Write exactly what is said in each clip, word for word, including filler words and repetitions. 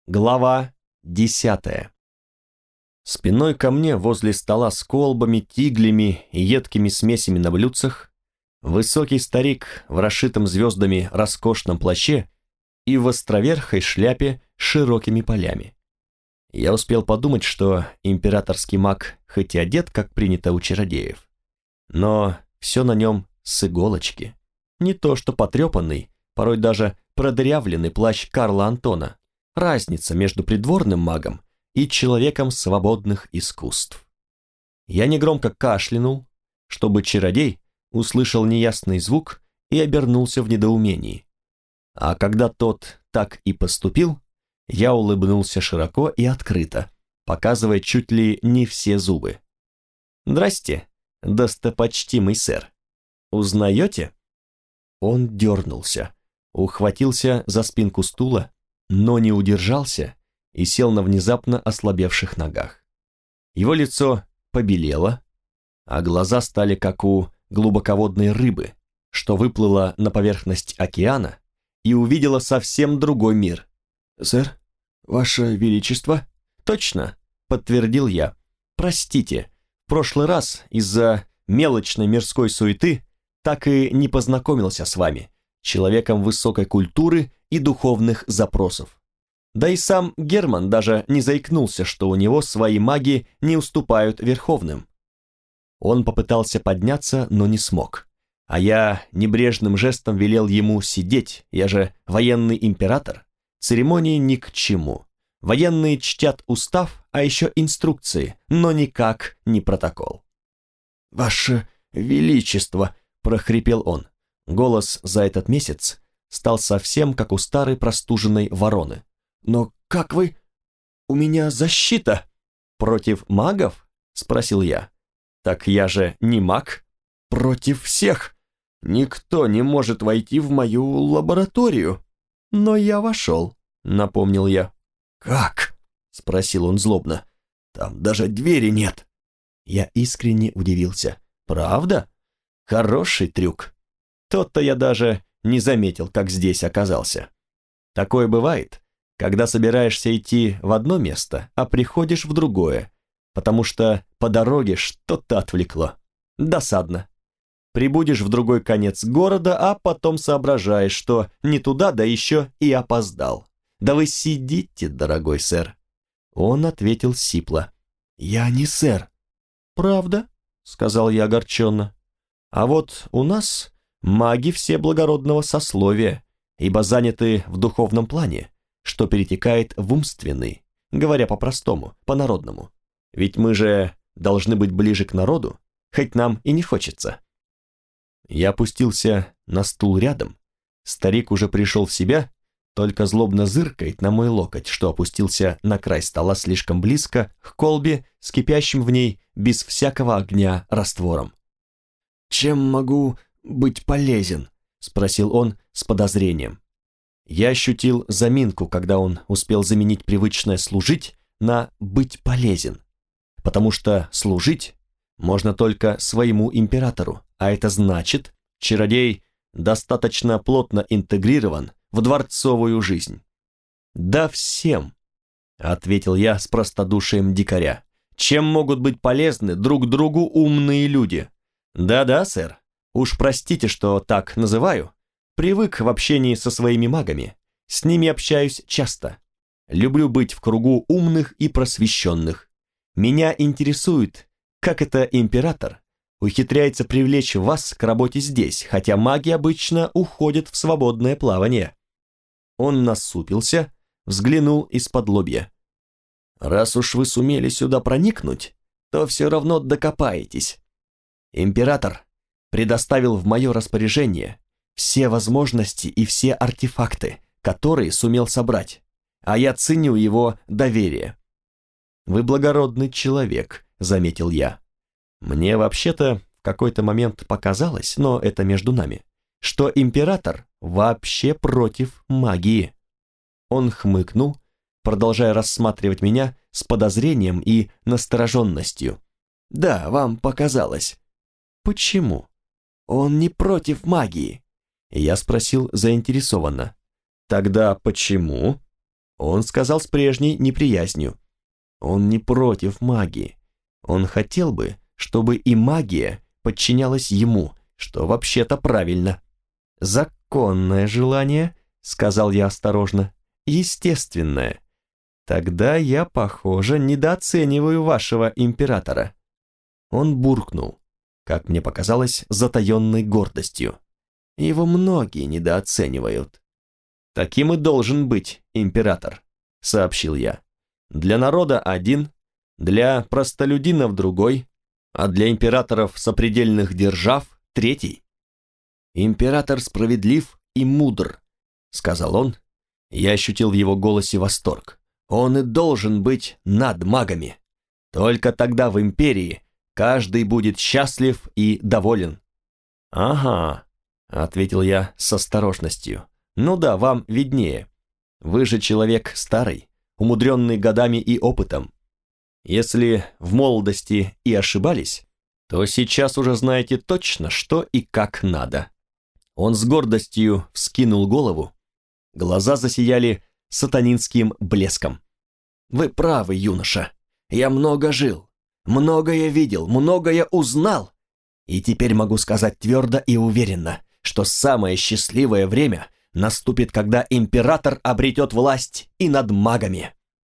Глава десятая. Спиной ко мне возле стола с колбами, тиглями и едкими смесями на блюдцах высокий старик в расшитом звездами роскошном плаще и в островерхой шляпе с широкими полями. Я успел подумать, что императорский маг хоть и одет, как принято у чародеев, но все на нем с иголочки. Не то что потрепанный, порой даже продырявленный плащ Карла Антона. Разница между придворным магом и человеком свободных искусств. Я негромко кашлянул, чтобы чародей услышал неясный звук и обернулся в недоумении. А когда тот так и поступил, я улыбнулся широко и открыто, показывая чуть ли не все зубы. «Здрасте, достопочтимый сэр. Узнаете?» Он дернулся, ухватился за спинку стула, но не удержался и сел на внезапно ослабевших ногах. Его лицо побелело, а глаза стали как у глубоководной рыбы, что выплыла на поверхность океана и увидела совсем другой мир. «Сэр, ваше величество?» «Точно», — подтвердил я. «Простите, в прошлый раз из-за мелочной мирской суеты так и не познакомился с вами, человеком высокой культуры и духовных запросов. Да и сам Герман даже не заикнулся, что у него свои маги не уступают верховным». Он попытался подняться, но не смог. А я небрежным жестом велел ему сидеть, я же военный император. Церемонии ни к чему. Военные чтят устав, а еще инструкции, но никак не протокол. «Ваше величество», — прохрипел он. Голос за этот месяц стал совсем как у старой простуженной вороны. «Но как вы? У меня защита!» «Против магов?» — спросил я. «Так я же не маг?» «Против всех! Никто не может войти в мою лабораторию!» «Но я вошел», — напомнил я. «Как?» — спросил он злобно. «Там даже двери нет!» Я искренне удивился. «Правда? Хороший трюк. Тот-то я даже не заметил, как здесь оказался. Такое бывает, когда собираешься идти в одно место, а приходишь в другое, потому что по дороге что-то отвлекло. Досадно. Прибудешь в другой конец города, а потом соображаешь, что не туда, да еще и опоздал. Да вы сидите, дорогой сэр». Он ответил сипло. «Я не сэр». «Правда?» — сказал я огорченно. «А вот у нас маги все благородного сословия, ибо заняты в духовном плане, что перетекает в умственный, говоря по-простому, по-народному. Ведь мы же должны быть ближе к народу, хоть нам и не хочется». Я опустился на стул рядом. Старик уже пришел в себя, только злобно зыркает на мой локоть, что опустился на край стола слишком близко к колбе с кипящим в ней без всякого огня раствором. «Чем могу быть полезен?» — спросил он с подозрением. Я ощутил заминку, когда он успел заменить привычное «служить» на «быть полезен», потому что служить можно только своему императору, а это значит, чародей достаточно плотно интегрирован в дворцовую жизнь. «Да всем», — ответил я с простодушием дикаря. «Чем могут быть полезны друг другу умные люди?» «Да-да, сэр, уж простите, что так называю. Привык в общении со своими магами, с ними общаюсь часто. Люблю быть в кругу умных и просвещенных. Меня интересует, как это император ухитряется привлечь вас к работе здесь, хотя маги обычно уходят в свободное плавание». Он насупился, взглянул из-под лобья. «Раз уж вы сумели сюда проникнуть, то все равно докопаетесь. Император предоставил в мое распоряжение все возможности и все артефакты, которые сумел собрать, а я ценю его доверие». «Вы благородный человек», — заметил я. «Мне вообще-то в какой-то момент показалось, но это между нами, что император вообще против магии». Он хмыкнул, продолжая рассматривать меня с подозрением и настороженностью. «Да, вам показалось». «Почему?» «Он не против магии». Я спросил заинтересованно. «Тогда почему?» Он сказал с прежней неприязнью. Он не против магии. Он хотел бы, чтобы и магия подчинялась ему, что вообще-то правильно. «Законное желание», — сказал я осторожно, — «естественное. Тогда я, похоже, недооцениваю вашего императора». Он буркнул, как мне показалось, затаенной гордостью. Его многие недооценивают. «Таким и должен быть император», — сообщил я. «Для народа один, для простолюдинов другой, а для императоров сопредельных держав третий». «Император справедлив и мудр», — сказал он. Я ощутил в его голосе восторг. «Он и должен быть над магами. Только тогда в империи каждый будет счастлив и доволен». «Ага», — ответил я с осторожностью. «Ну да, вам виднее. Вы же человек старый, умудренный годами и опытом. Если в молодости и ошибались, то сейчас уже знаете точно, что и как надо». Он с гордостью вскинул голову. Глаза засияли сатанинским блеском. «Вы правы, юноша. Я много жил, многое видел, многое узнал. И теперь могу сказать твердо и уверенно, что самое счастливое время наступит, когда император обретет власть и над магами».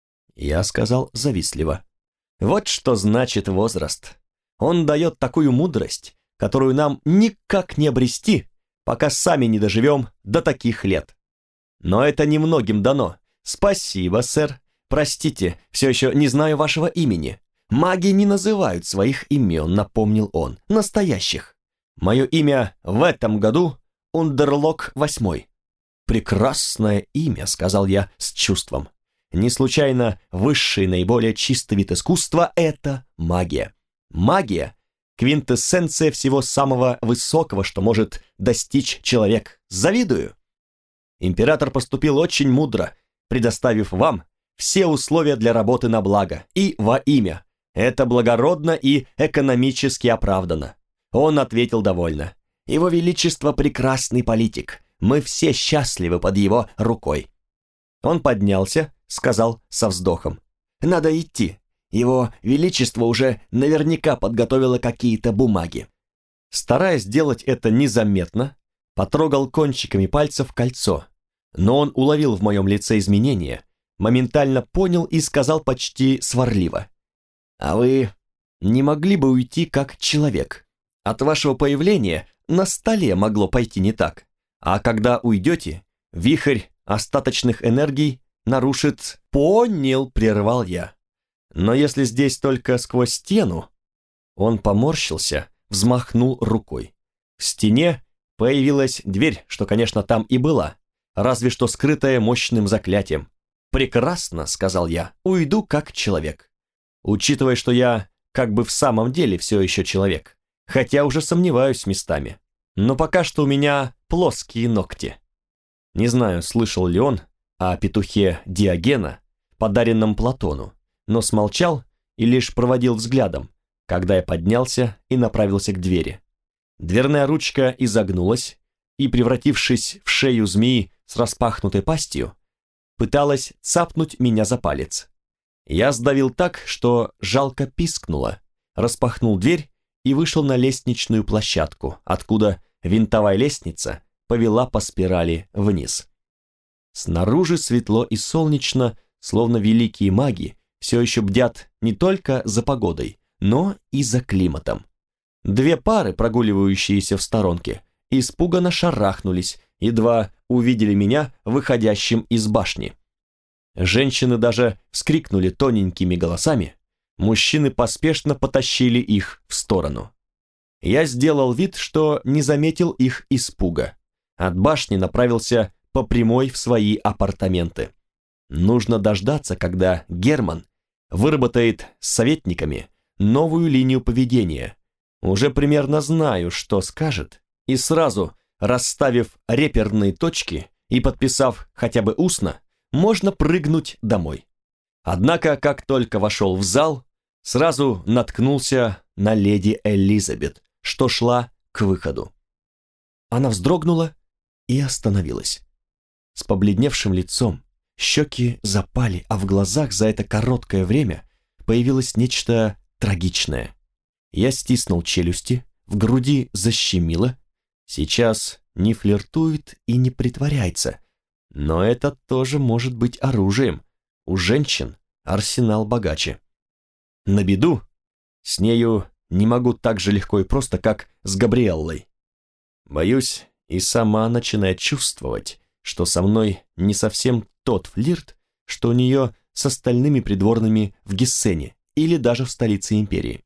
Я сказал завистливо. «Вот что значит возраст. Он дает такую мудрость, которую нам никак не обрести, пока сами не доживем до таких лет. Но это немногим дано. Спасибо, сэр. Простите, все еще не знаю вашего имени. Маги не называют своих имен», — напомнил он, — «настоящих. Мое имя в этом году Ундерлок восьмой». «Прекрасное имя», — сказал я с чувством. «Не случайно высший, наиболее чистый вид искусства — это магия. Магия — квинтэссенция всего самого высокого, что может достичь человек. Завидую. Император поступил очень мудро, предоставив вам все условия для работы на благо и во имя. Это благородно и экономически оправдано». Он ответил довольно. «Его Величество прекрасный политик. Мы все счастливы под его рукой». Он поднялся, сказал со вздохом. «Надо идти. Его Величество уже наверняка подготовило какие-то бумаги». Стараясь сделать это незаметно, потрогал кончиками пальцев кольцо, но он уловил в моем лице изменения, моментально понял и сказал почти сварливо. «А вы не могли бы уйти как человек? От вашего появления на столе могло пойти не так, а когда уйдете, вихрь остаточных энергий нарушит...» «Понял», — прервал я. «Но если здесь только сквозь стену...» Он поморщился, взмахнул рукой. В стене появилась дверь, что, конечно, там и была, разве что скрытая мощным заклятием. «Прекрасно», — сказал я, — «уйду как человек. Учитывая, что я как бы в самом деле все еще человек, хотя уже сомневаюсь местами. Но пока что у меня плоские ногти». Не знаю, слышал ли он о петухе Диогена, подаренном Платону, но смолчал и лишь проводил взглядом, когда я поднялся и направился к двери. Дверная ручка изогнулась и, превратившись в шею змеи с распахнутой пастью, пыталась цапнуть меня за палец. Я сдавил так, что жалко пискнуло, распахнул дверь и вышел на лестничную площадку, откуда винтовая лестница повела по спирали вниз. Снаружи светло и солнечно, словно великие маги все еще бдят не только за погодой, но и за климатом. Две пары, прогуливающиеся в сторонке, испуганно шарахнулись, едва увидели меня выходящим из башни. Женщины даже вскрикнули тоненькими голосами, мужчины поспешно потащили их в сторону. Я сделал вид, что не заметил их испуга. От башни направился по прямой в свои апартаменты. Нужно дождаться, когда Герман выработает с советниками новую линию поведения. Уже примерно знаю, что скажет, и сразу, расставив реперные точки и подписав хотя бы устно, можно прыгнуть домой. Однако, как только вошел в зал, сразу наткнулся на леди Элизабет, что шла к выходу. Она вздрогнула и остановилась. С побледневшим лицом, Щеки запали, а в глазах за это короткое время появилось нечто трагичное. Я стиснул челюсти, в груди защемило. Сейчас не флиртует и не притворяется, но это тоже может быть оружием. У женщин арсенал богаче. На беду с нею не могу так же легко и просто, как с Габриэллой. Боюсь, и сама начинает чувствовать, что со мной не совсем тот флирт, что у нее с остальными придворными в Гессене или даже в столице империи.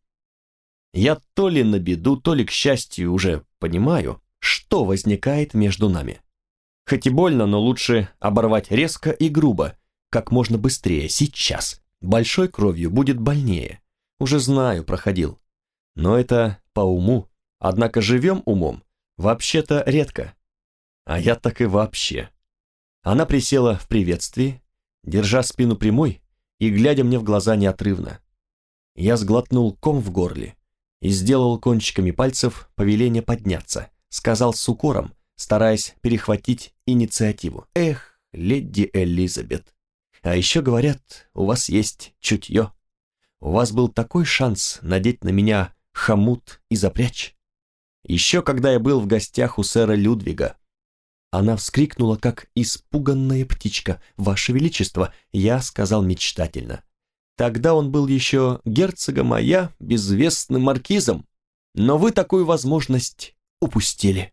Я то ли на беду, то ли к счастью уже понимаю, что возникает между нами. Хоть и больно, но лучше оборвать резко и грубо, как можно быстрее, сейчас. Большой кровью будет больнее. Уже знаю, проходил. Но это по уму, однако живем умом вообще-то редко. А я так и вообще. Она присела в приветствии, держа спину прямой и глядя мне в глаза неотрывно. Я сглотнул ком в горле и сделал кончиками пальцев повеление подняться, сказал с укором, стараясь перехватить инициативу. Эх, леди Элизабет, а еще говорят, у вас есть чутье. У вас был такой шанс надеть на меня хомут и запрячь. Еще когда я был в гостях у сэра Людвига. Она вскрикнула, как испуганная птичка. «Ваше Величество!» я сказал мечтательно. Тогда он был еще герцогом, а я безвестным маркизом. Но вы такую возможность упустили.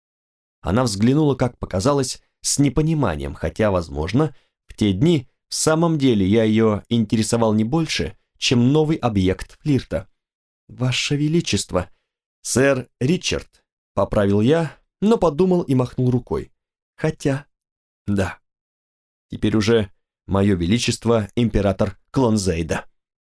Она взглянула, как показалось, с непониманием, хотя, возможно, в те дни в самом деле я ее интересовал не больше, чем новый объект флирта. «Ваше Величество!» «Сэр Ричард», — поправил я, но подумал и махнул рукой. Хотя, да, теперь уже мое величество император Клонзейда.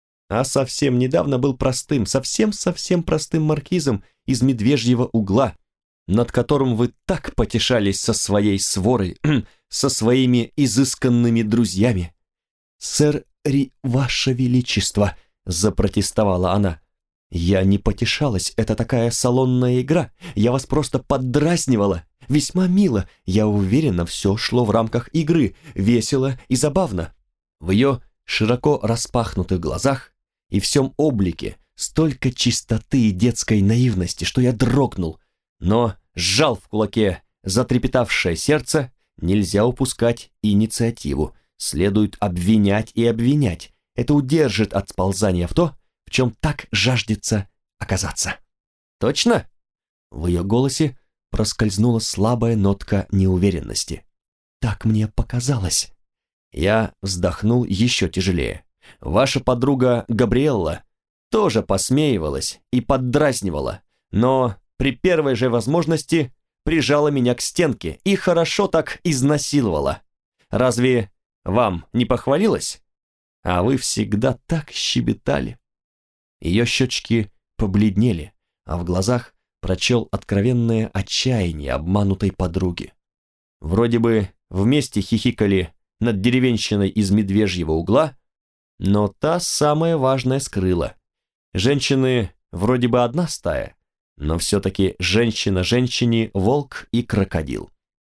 А совсем недавно был простым, совсем-совсем простым маркизом из Медвежьего угла, над которым вы так потешались со своей сворой, со своими изысканными друзьями. «Сэр Ри, ваше величество», — запротестовала она. «Я не потешалась, это такая салонная игра, я вас просто поддразнивала, весьма мило, я уверена, все шло в рамках игры, весело и забавно». В ее широко распахнутых глазах и всем облике столько чистоты и детской наивности, что я дрогнул, но сжал в кулаке затрепетавшее сердце. Нельзя упускать инициативу, следует обвинять и обвинять, это удержит от сползания в то, в чем так жаждется оказаться. «Точно?» В ее голосе проскользнула слабая нотка неуверенности. «Так мне показалось». Я вздохнул еще тяжелее. «Ваша подруга Габриэлла тоже посмеивалась и поддразнивала, но при первой же возможности прижала меня к стенке и хорошо так изнасиловала. Разве вам не похвалилось? А вы всегда так щебетали». Ее щечки побледнели, а в глазах прочел откровенное отчаяние обманутой подруги. Вроде бы вместе хихикали над деревенщиной из Медвежьего угла, но та самое важное скрыла. Женщины вроде бы одна стая, но все-таки женщина женщине волк и крокодил.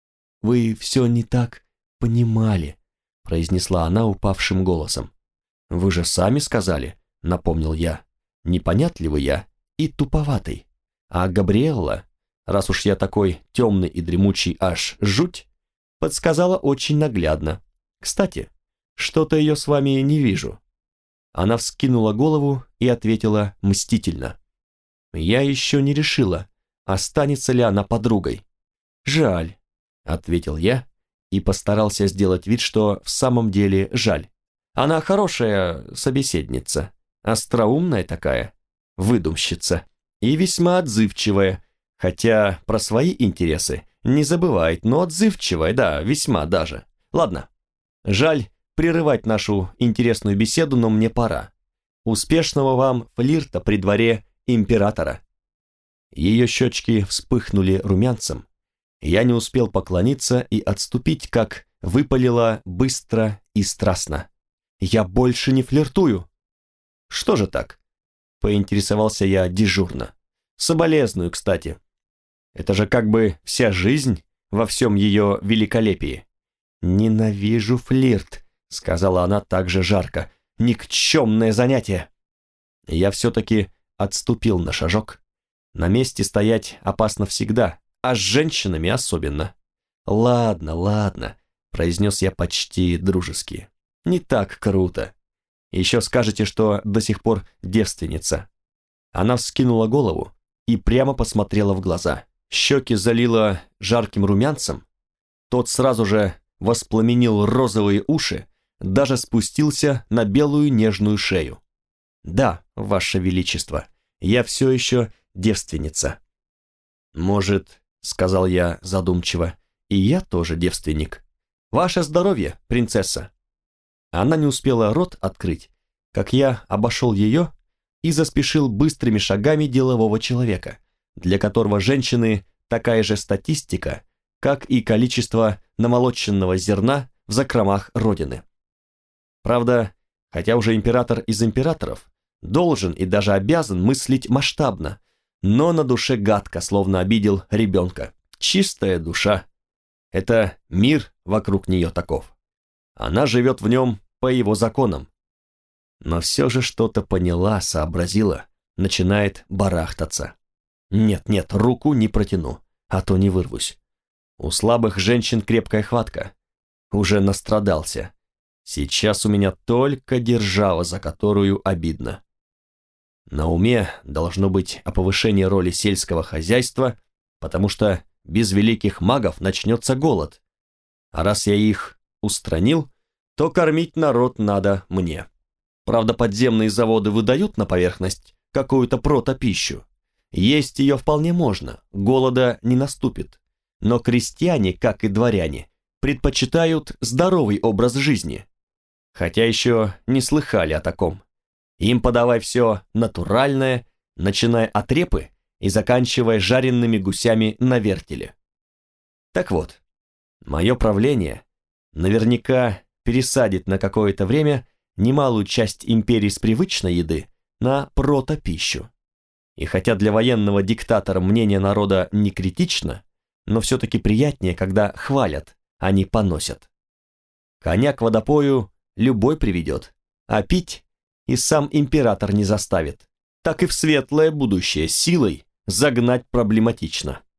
«Вы все не так понимали», — произнесла она упавшим голосом. «Вы же сами сказали», — напомнил я. «Непонятливый я и туповатый. А Габриэлла, раз уж я такой темный и дремучий аж жуть, подсказала очень наглядно. Кстати, что-то ее с вами не вижу». Она вскинула голову и ответила мстительно. «Я еще не решила, останется ли она подругой». «Жаль», — ответил я и постарался сделать вид, что в самом деле жаль. «Она хорошая собеседница. Остроумная такая, выдумщица и весьма отзывчивая, хотя про свои интересы не забывает, но отзывчивая, да, весьма даже. Ладно, жаль прерывать нашу интересную беседу, но мне пора. Успешного вам флирта при дворе императора». Ее щечки вспыхнули румянцем. Я не успел поклониться и отступить, как выпалила быстро и страстно. «Я больше не флиртую». «Что же так?» — поинтересовался я дежурно. «Соболезную, кстати. Это же как бы вся жизнь во всем ее великолепии. «Ненавижу флирт», — сказала она также жарко. «Никчемное занятие». Я все-таки отступил на шажок. На месте стоять опасно всегда, а с женщинами особенно. «Ладно, ладно», — произнес я почти дружески. «Не так круто. Еще скажете, что до сих пор девственница». Она вскинула голову и прямо посмотрела в глаза. Щеки залила жарким румянцем. Тот сразу же воспламенил розовые уши, даже спустился на белую нежную шею. «Да, Ваше Величество, я все еще девственница». «Может, — сказал я задумчиво, — и я тоже девственник. Ваше здоровье, принцесса». Она не успела рот открыть, как я обошел ее и заспешил быстрыми шагами делового человека, для которого женщины такая же статистика, как и количество намолоченного зерна в закромах Родины. Правда, хотя уже император из императоров, должен и даже обязан мыслить масштабно, но на душе гадко, словно обидел ребенка. Чистая душа. Это мир вокруг нее таков. Она живет в нем по его законам. Но все же что-то поняла, сообразила, начинает барахтаться. Нет, нет, руку не протяну, а то не вырвусь. У слабых женщин крепкая хватка. Уже настрадался. Сейчас у меня только держава, за которую обидно. На уме должно быть о повышении роли сельского хозяйства, потому что без великих магов начнется голод. А раз я их устранил, то кормить народ надо мне. Правда, подземные заводы выдают на поверхность какую-то протопищу. Есть ее вполне можно, голода не наступит. Но крестьяне, как и дворяне, предпочитают здоровый образ жизни. Хотя еще не слыхали о таком. Им подавай все натуральное, начиная от репы и заканчивая жареными гусями на вертеле. Так вот, мое правление наверняка пересадит на какое-то время немалую часть империи с привычной еды на протопищу. И хотя для военного диктатора мнение народа не критично, но все-таки приятнее, когда хвалят, а не поносят. Коня к водопою любой приведет, а пить и сам император не заставит. Так и в светлое будущее силой загнать проблематично.